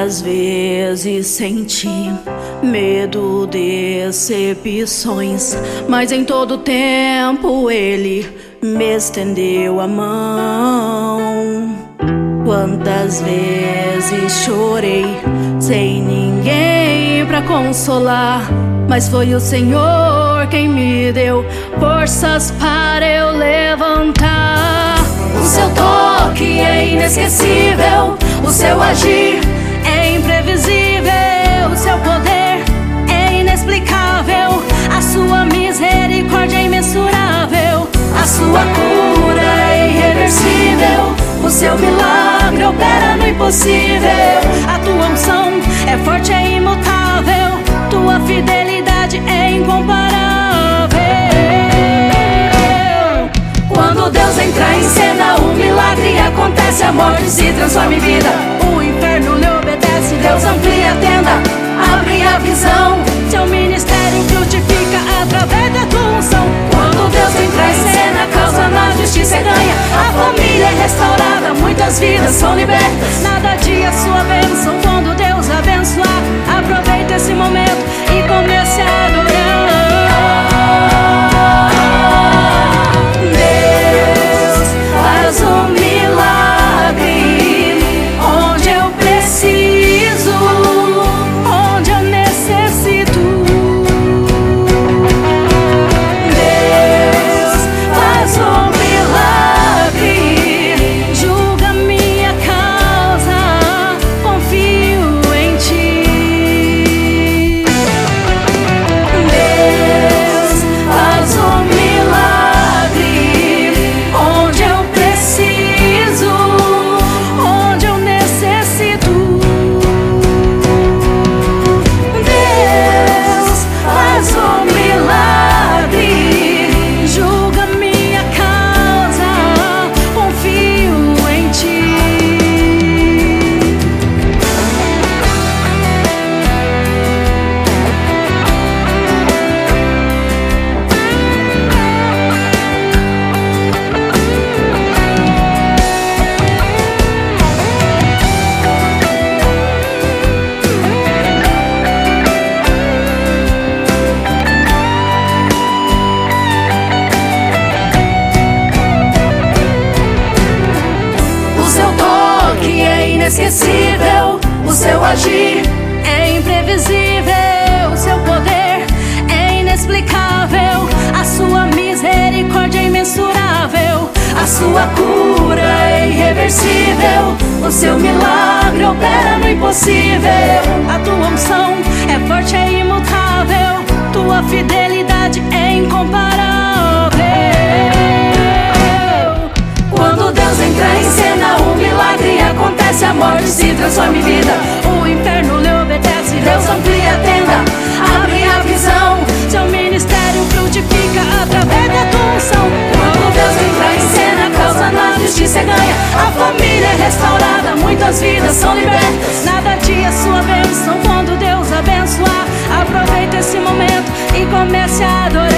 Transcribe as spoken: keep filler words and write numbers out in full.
Quantas vezes senti medo, decepções, mas em todo tempo Ele me estendeu a mão. Quantas vezes chorei sem ninguém pra consolar, mas foi o Senhor quem me deu forças para eu levantar. O seu toque é inesquecível, o seu agir é imprevisível, o seu poder é inexplicável, a sua misericórdia é imensurável, a sua cura é irreversível, o seu milagre opera no impossível, a tua unção é forte, é imutável, tua fidelidade é incomparável. Quando Deus entra em cena, o milagre acontece, a morte se transforma em vida, o inferno lhe obedece, Deus amplia a tenda, abre a visão, seu ministério frutifica através da tua unção. Quando Deus entra em cena, causa na justiça e ganha, a família é restaurada, muitas vidas são libertas, nada adia sua bênção. Quando Deus abençoar, aproveita esse momento e comece a adorar. Deus faz um milagre onde eu preciso, onde eu necessito. Deus faz um milagre, julga minha causa, confio em ti. Deus faz um milagre onde eu preciso, onde eu necessito. Deus faz um milagre, julga minha causa, confio em ti. O seu toque é inesquecível, o seu agir é imprevisível, o seu poder é inexplicável, a sua misericórdia é imensurável, a sua cura é irreversível, o seu milagre opera no impossível, a tua unção é forte, é imutável, tua fidelidade é incomparável. Quando Deus entra em cena, o milagre acontece, a morte se transforma em vida, o inferno lhe obedece, Deus amplia a tenda, abre a visão, seu ministério frutifica através da tua unção. Quando Deus entra em cena, causa na justiça e ganha, a família é restaurada, muitas vidas são libertas, nada adia sua bênção. Quando Deus abençoar, aproveita esse momento e comece a adorar.